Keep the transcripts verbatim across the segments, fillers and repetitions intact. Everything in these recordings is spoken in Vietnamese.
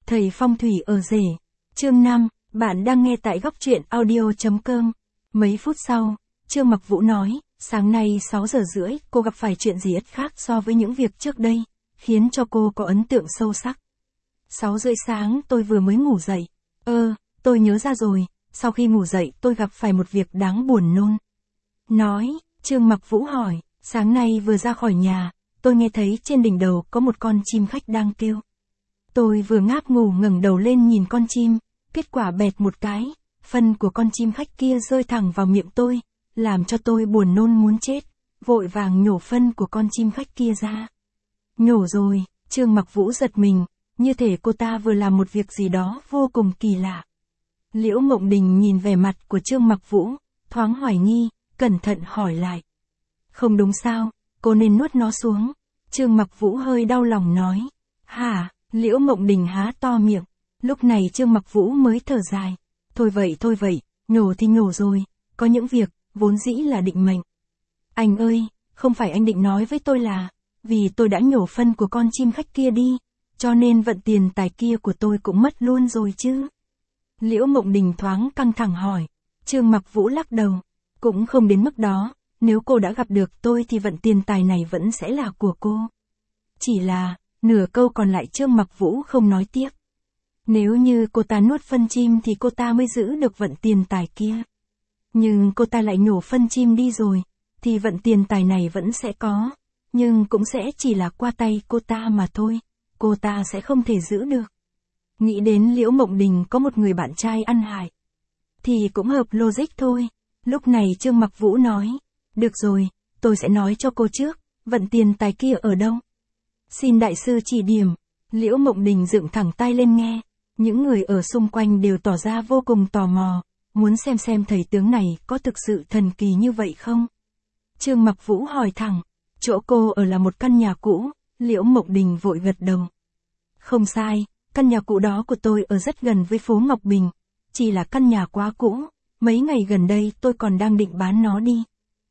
Thầy phong thủy ở rể. Chương năm, bạn đang nghe tại góc truyện audio chấm com. Mấy phút sau, Trương Mặc Vũ nói, sáng nay sáu giờ rưỡi, cô gặp phải chuyện gì ất khác so với những việc trước đây, khiến cho cô có ấn tượng sâu sắc. sáu rưỡi sáng tôi vừa mới ngủ dậy. Ơ, tôi nhớ ra rồi, sau khi ngủ dậy tôi gặp phải một việc đáng buồn nôn. Nói, Trương Mặc Vũ hỏi, sáng nay vừa ra khỏi nhà, tôi nghe thấy trên đỉnh đầu có một con chim khách đang kêu. Tôi vừa ngáp ngủ ngẩng đầu lên nhìn con chim, kết quả bẹt một cái, phân của con chim khách kia rơi thẳng vào miệng tôi, làm cho tôi buồn nôn muốn chết, vội vàng nhổ phân của con chim khách kia ra. Nhổ rồi, Trương Mặc Vũ giật mình, như thể cô ta vừa làm một việc gì đó vô cùng kỳ lạ. Liễu Mộng Đình nhìn vẻ mặt của Trương Mặc Vũ, thoáng hoài nghi, cẩn thận hỏi lại. Không đúng sao, cô nên nuốt nó xuống. Trương Mặc Vũ hơi đau lòng nói. Hả? Liễu Mộng Đình há to miệng. Lúc này Trương Mặc Vũ mới thở dài. Thôi vậy thôi vậy, nhổ thì nhổ rồi, có những việc, vốn dĩ là định mệnh. Anh ơi, không phải anh định nói với tôi là, vì tôi đã nhổ phân của con chim khách kia đi, cho nên vận tiền tài kia của tôi cũng mất luôn rồi chứ. Liễu Mộng Đình thoáng căng thẳng hỏi. Trương Mặc Vũ lắc đầu. Cũng không đến mức đó, nếu cô đã gặp được tôi thì vận tiền tài này vẫn sẽ là của cô. Chỉ là, nửa câu còn lại Trương Mặc Vũ không nói tiếp. Nếu như cô ta nuốt phân chim thì cô ta mới giữ được vận tiền tài kia. Nhưng cô ta lại nhổ phân chim đi rồi, thì vận tiền tài này vẫn sẽ có, nhưng cũng sẽ chỉ là qua tay cô ta mà thôi, cô ta sẽ không thể giữ được. Nghĩ đến Liễu Mộng Đình có một người bạn trai ăn hại, thì cũng hợp logic thôi. Lúc này Trương Mặc Vũ nói, được rồi, tôi sẽ nói cho cô trước, vận tiền tài kia ở đâu? Xin đại sư chỉ điểm. Liễu Mộng Đình dựng thẳng tay lên nghe, những người ở xung quanh đều tỏ ra vô cùng tò mò, muốn xem xem thầy tướng này có thực sự thần kỳ như vậy không? Trương Mặc Vũ hỏi thẳng, chỗ cô ở là một căn nhà cũ. Liễu Mộng Đình vội gật đầu. Không sai, căn nhà cũ đó của tôi ở rất gần với phố Ngọc Bình, chỉ là căn nhà quá cũ. Mấy ngày gần đây tôi còn đang định bán nó đi.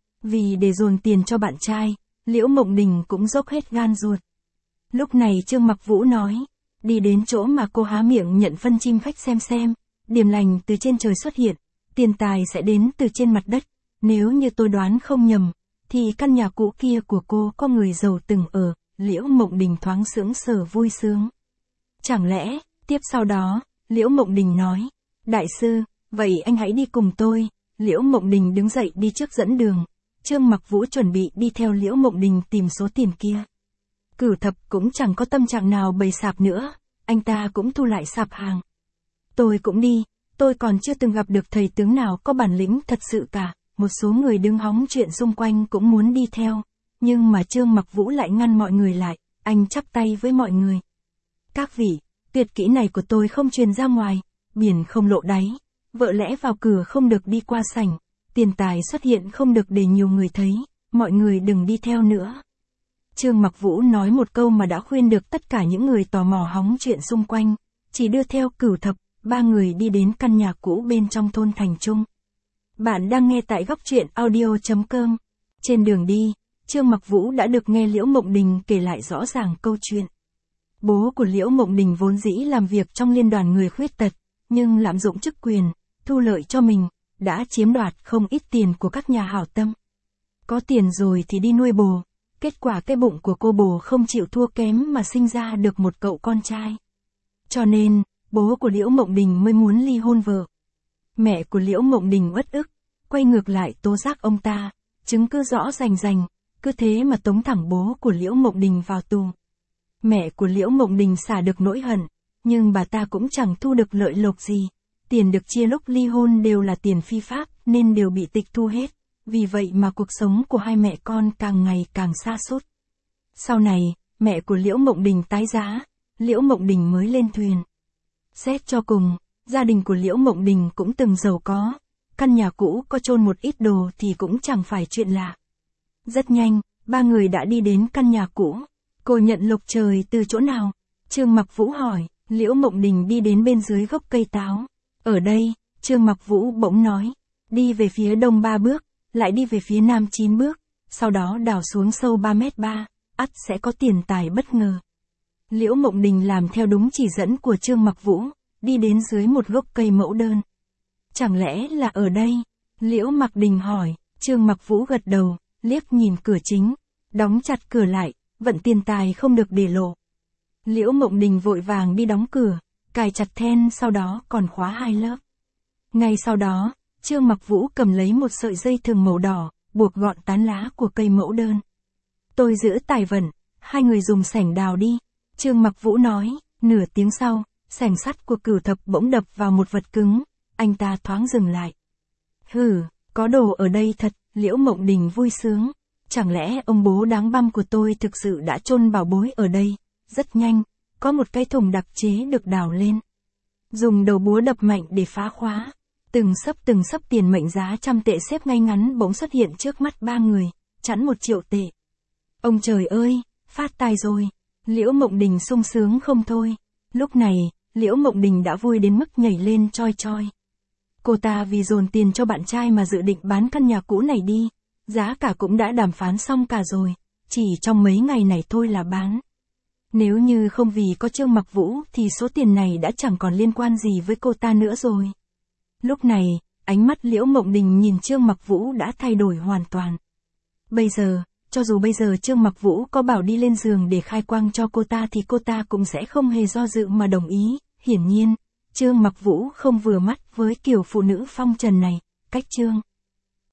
Vì để dồn tiền cho bạn trai, Liễu Mộng Đình cũng dốc hết gan ruột. Lúc này Trương Mặc Vũ nói, đi đến chỗ mà cô há miệng nhận phân chim khách xem xem, điểm lành từ trên trời xuất hiện, tiền tài sẽ đến từ trên mặt đất. Nếu như tôi đoán không nhầm, thì căn nhà cũ kia của cô có người giàu từng ở. Liễu Mộng Đình thoáng sững sờ vui sướng. Chẳng lẽ, tiếp sau đó, Liễu Mộng Đình nói, đại sư, vậy anh hãy đi cùng tôi. Liễu Mộng Đình đứng dậy đi trước dẫn đường. Trương Mặc Vũ chuẩn bị đi theo Liễu Mộng Đình tìm số tiền kia. Cửu Thập cũng chẳng có tâm trạng nào bày sạp nữa, anh ta cũng thu lại sạp hàng. Tôi cũng đi, tôi còn chưa từng gặp được thầy tướng nào có bản lĩnh thật sự cả. Một số người đứng hóng chuyện xung quanh cũng muốn đi theo, nhưng mà Trương Mặc Vũ lại ngăn mọi người lại. Anh chắp tay với mọi người. Các vị, tuyệt kỹ này của tôi không truyền ra ngoài, biển không lộ đáy. Vợ lẽ vào cửa không được đi qua sảnh, tiền tài xuất hiện không được để nhiều người thấy, mọi người đừng đi theo nữa. Trương Mặc Vũ nói một câu mà đã khuyên được tất cả những người tò mò hóng chuyện xung quanh, chỉ đưa theo Cửu Thập, ba người đi đến căn nhà cũ bên trong thôn Thành Trung. Bạn đang nghe tại góc truyện audio chấm com. Trên đường đi, Trương Mặc Vũ đã được nghe Liễu Mộng Đình kể lại rõ ràng câu chuyện. Bố của Liễu Mộng Đình vốn dĩ làm việc trong liên đoàn người khuyết tật, nhưng lạm dụng chức quyền, thu lợi cho mình, đã chiếm đoạt không ít tiền của các nhà hảo tâm. Có tiền rồi thì đi nuôi bồ, kết quả cái bụng của cô bồ không chịu thua kém mà sinh ra được một cậu con trai. Cho nên, bố của Liễu Mộng Đình mới muốn ly hôn vợ. Mẹ của Liễu Mộng Đình uất ức, quay ngược lại tố giác ông ta, chứng cứ rõ rành rành, cứ thế mà tống thẳng bố của Liễu Mộng Đình vào tù. Mẹ của Liễu Mộng Đình xả được nỗi hận, nhưng bà ta cũng chẳng thu được lợi lộc gì. Tiền được chia lúc ly hôn đều là tiền phi pháp nên đều bị tịch thu hết. Vì vậy mà cuộc sống của hai mẹ con càng ngày càng sa sút. Sau này, mẹ của Liễu Mộng Đình tái giá, Liễu Mộng Đình mới lên thuyền. Xét cho cùng, gia đình của Liễu Mộng Đình cũng từng giàu có. Căn nhà cũ có chôn một ít đồ thì cũng chẳng phải chuyện lạ. Rất nhanh, ba người đã đi đến căn nhà cũ. Cô nhận lộc trời từ chỗ nào? Trương Mặc Vũ hỏi. Liễu Mộng Đình đi đến bên dưới gốc cây táo. Ở đây, Trương Mặc Vũ bỗng nói, đi về phía đông ba bước, lại đi về phía nam chín bước, sau đó đào xuống sâu ba mét ba, ắt sẽ có tiền tài bất ngờ. Liễu Mộng Đình làm theo đúng chỉ dẫn của Trương Mặc Vũ, đi đến dưới một gốc cây mẫu đơn. Chẳng lẽ là ở đây? Liễu Mặc Đình hỏi, Trương Mặc Vũ gật đầu, liếc nhìn cửa chính, đóng chặt cửa lại, vận tiền tài không được để lộ. Liễu Mộng Đình vội vàng đi đóng cửa, cài chặt then sau đó còn khóa hai lớp. Ngay sau đó, Trương Mặc Vũ cầm lấy một sợi dây thừng màu đỏ, buộc gọn tán lá của cây mẫu đơn. Tôi giữ tài vận, hai người dùng sẻng đào đi. Trương Mặc Vũ nói, nửa tiếng sau, sẻng sắt của Cửu Thập bỗng đập vào một vật cứng, anh ta thoáng dừng lại. Hừ, có đồ ở đây thật, Liễu Mộng Đình vui sướng. Chẳng lẽ ông bố đáng băm của tôi thực sự đã chôn bảo bối ở đây? Rất nhanh, có một cái thùng đặc chế được đào lên. Dùng đầu búa đập mạnh để phá khóa. Từng sấp từng sấp tiền mệnh giá trăm tệ xếp ngay ngắn bỗng xuất hiện trước mắt ba người, chẵn một triệu tệ. Ông trời ơi, phát tài rồi. Liễu Mộng Đình sung sướng không thôi. Lúc này, Liễu Mộng Đình đã vui đến mức nhảy lên choi choi. Cô ta vì dồn tiền cho bạn trai mà dự định bán căn nhà cũ này đi. Giá cả cũng đã đàm phán xong cả rồi, chỉ trong mấy ngày này thôi là bán. Nếu như không vì có Trương Mặc Vũ thì số tiền này đã chẳng còn liên quan gì với cô ta nữa rồi. Lúc này, ánh mắt Liễu Mộng Đình nhìn Trương Mặc Vũ đã thay đổi hoàn toàn. Bây giờ, cho dù bây giờ Trương Mặc Vũ có bảo đi lên giường để khai quang cho cô ta thì cô ta cũng sẽ không hề do dự mà đồng ý. Hiển nhiên, Trương Mặc Vũ không vừa mắt với kiểu phụ nữ phong trần này, cách Trương